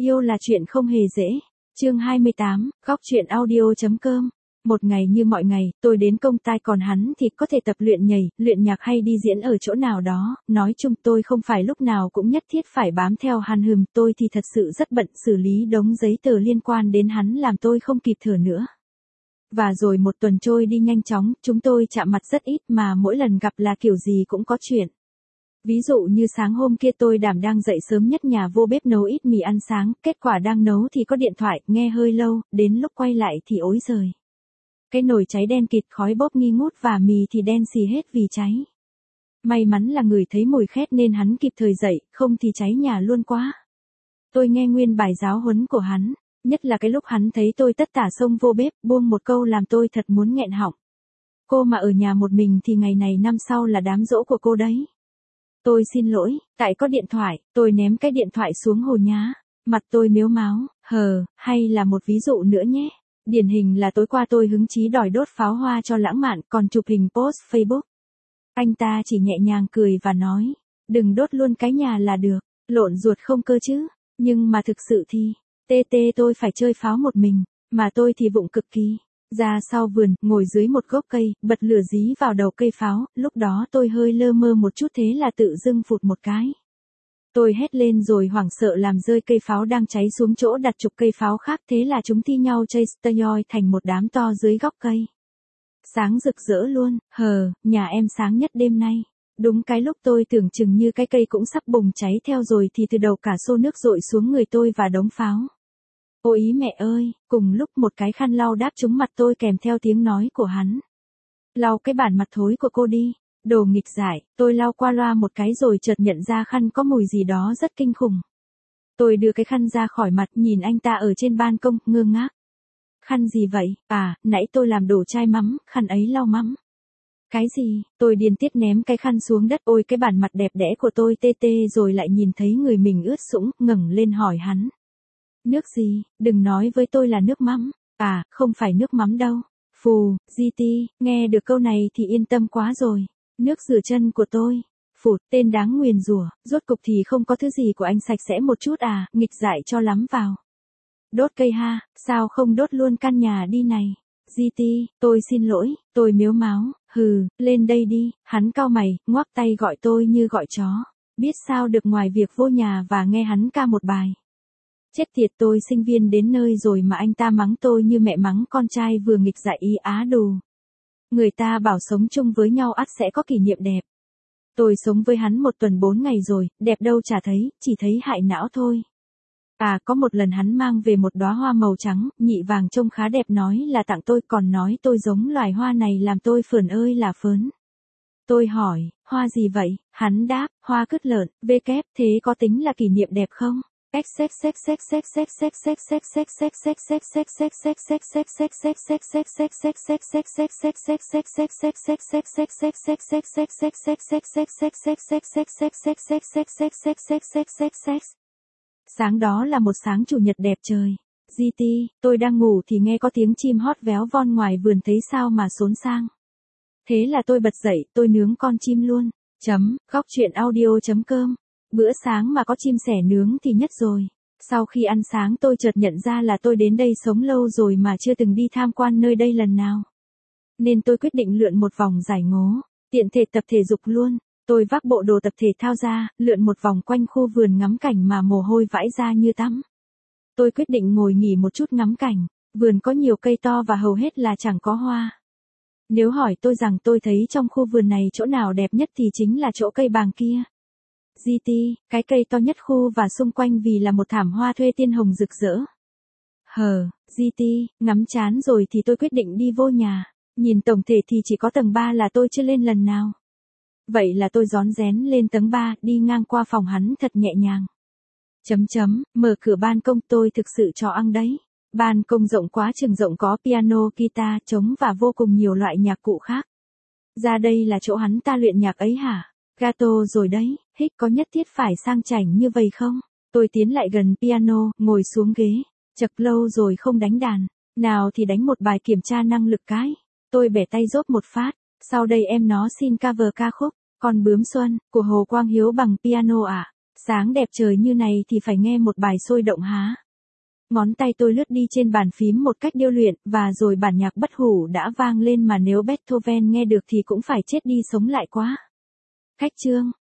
Yêu là chuyện không hề dễ. Chương 28, góc truyện audio.com. Một ngày như mọi ngày, tôi đến công ty còn hắn thì có thể tập luyện nhảy, luyện nhạc hay đi diễn ở chỗ nào đó. Nói chung tôi không phải lúc nào cũng nhất thiết phải bám theo hắn tôi thì thật sự rất bận xử lý đống giấy tờ liên quan đến hắn làm tôi không kịp thở nữa. Và rồi một tuần trôi đi nhanh chóng, chúng tôi chạm mặt rất ít mà mỗi lần gặp là kiểu gì cũng có chuyện. Ví dụ như sáng hôm kia tôi đảm đang dậy sớm nhất nhà vô bếp nấu ít mì ăn sáng, kết quả đang nấu thì có điện thoại, nghe hơi lâu, đến lúc quay lại thì ối giời. Cái nồi cháy đen kịt khói bốc nghi ngút và mì thì đen xì hết vì cháy. May mắn là người thấy mùi khét nên hắn kịp thời dậy, không thì cháy nhà luôn quá. Tôi nghe nguyên bài giáo huấn của hắn, nhất là cái lúc hắn thấy tôi tất tả xông vô bếp, buông một câu làm tôi thật muốn nghẹn họng. Cô mà ở nhà một mình thì ngày này năm sau là đám giỗ của cô đấy. Tôi xin lỗi, tại có điện thoại, tôi ném cái điện thoại xuống hồ nhá. Mặt tôi mếu máo, hay là một ví dụ nữa nhé. Điển hình là tối qua tôi hứng chí đòi đốt pháo hoa cho lãng mạn còn chụp hình post Facebook. Anh ta chỉ nhẹ nhàng cười và nói, đừng đốt luôn cái nhà là được, lộn ruột không cơ chứ. Nhưng mà thực sự thì, tôi phải chơi pháo một mình, mà tôi thì vụng cực kỳ. Ra sau vườn, ngồi dưới một gốc cây, bật lửa dí vào đầu cây pháo, lúc đó tôi hơi lơ mơ một chút thế là tự dưng phụt một cái. Tôi hét lên rồi hoảng sợ làm rơi cây pháo đang cháy xuống chỗ đặt chục cây pháo khác thế là chúng thi nhau chase steroid thành một đám to dưới gốc cây. Sáng rực rỡ luôn, nhà em sáng nhất đêm nay. Đúng cái lúc tôi tưởng chừng như cái cây cũng sắp bùng cháy theo rồi thì từ đầu cả xô nước dội xuống người tôi và đống pháo. Ôi ý mẹ ơi, cùng lúc một cái khăn lau đáp trúng mặt tôi kèm theo tiếng nói của hắn. Lau cái bản mặt thối của cô đi, đồ nghịch giải, tôi lau qua loa một cái rồi chợt nhận ra khăn có mùi gì đó rất kinh khủng. Tôi đưa cái khăn ra khỏi mặt nhìn anh ta ở trên ban công, ngơ ngác. Khăn gì vậy? À, nãy tôi làm đổ chai mắm, khăn ấy lau mắm. Cái gì? Tôi điên tiết ném cái khăn xuống đất ôi cái bản mặt đẹp đẽ của tôi rồi lại nhìn thấy người mình ướt sũng, ngẩng lên hỏi hắn. Nước gì? Đừng nói với tôi là nước mắm. À, không phải nước mắm đâu. Phù, GT, nghe được câu này thì yên tâm quá rồi. Nước rửa chân của tôi. Phụt, tên đáng nguyền rủa, rốt cục thì không có thứ gì của anh sạch sẽ một chút à, nghịch dại cho lắm vào. Đốt cây ha, sao không đốt luôn căn nhà đi này. GT, tôi xin lỗi, tôi mếu máo, lên đây đi, hắn cau mày, ngoắc tay gọi tôi như gọi chó. Biết sao được ngoài việc vô nhà và nghe hắn ca một bài. Chết tiệt tôi sinh viên đến nơi rồi mà anh ta mắng tôi như mẹ mắng con trai vừa nghịch dại ý á đù. Người ta bảo sống chung với nhau ắt sẽ có kỷ niệm đẹp. Tôi sống với hắn 1 tuần 4 ngày rồi, đẹp đâu chả thấy, chỉ thấy hại não thôi. À có một lần hắn mang về một đóa hoa màu trắng, nhị vàng trông khá đẹp nói là tặng tôi còn nói tôi giống loài hoa này làm tôi phởn ơi là phớn. Tôi hỏi, hoa gì vậy? Hắn đáp, hoa cứt lợn, thế có tính là kỷ niệm đẹp không? Sáng đó là một sáng chủ nhật đẹp trời. GT, tôi đang ngủ thì nghe có tiếng chim hót véo von ngoài vườn thấy sao mà xốn sang. Thế là tôi bật dậy, tôi nướng con chim luôn. Góc truyện audio.com. Bữa sáng mà có chim sẻ nướng thì nhất rồi. Sau khi ăn sáng tôi chợt nhận ra là tôi đến đây sống lâu rồi mà chưa từng đi tham quan nơi đây lần nào. Nên tôi quyết định lượn một vòng giải ngố, tiện thể tập thể dục luôn. Tôi vác bộ đồ tập thể thao ra, lượn một vòng quanh khu vườn ngắm cảnh mà mồ hôi vãi ra như tắm. Tôi quyết định ngồi nghỉ một chút ngắm cảnh, vườn có nhiều cây to và hầu hết là chẳng có hoa. Nếu hỏi tôi rằng tôi thấy trong khu vườn này chỗ nào đẹp nhất thì chính là chỗ cây bàng kia. GT, cái cây to nhất khu và xung quanh vì là một thảm hoa thuê tiên hồng rực rỡ. GT, ngắm chán rồi thì tôi quyết định đi vô nhà, nhìn tổng thể thì chỉ có tầng 3 là tôi chưa lên lần nào. Vậy là tôi rón rén lên tầng 3, đi ngang qua phòng hắn thật nhẹ nhàng. Mở cửa ban công tôi thực sự cho ăn đấy. Ban công rộng quá chừng rộng có piano, guitar, trống và vô cùng nhiều loại nhạc cụ khác. Ra đây là chỗ hắn ta luyện nhạc ấy hả? Gato rồi đấy, có nhất thiết phải sang chảnh như vậy không? Tôi tiến lại gần piano, ngồi xuống ghế. Chật lâu rồi không đánh đàn. Nào thì đánh một bài kiểm tra năng lực cái. Tôi bẻ tay dốt một phát. Sau đây em nó xin cover ca khúc Con bướm xuân của Hồ Quang Hiếu bằng piano ạ. Sáng đẹp trời như này thì phải nghe một bài sôi động há. Ngón tay tôi lướt đi trên bàn phím một cách điêu luyện, và rồi bản nhạc bất hủ đã vang lên mà nếu Beethoven nghe được thì cũng phải chết đi sống lại quá. Khách chương.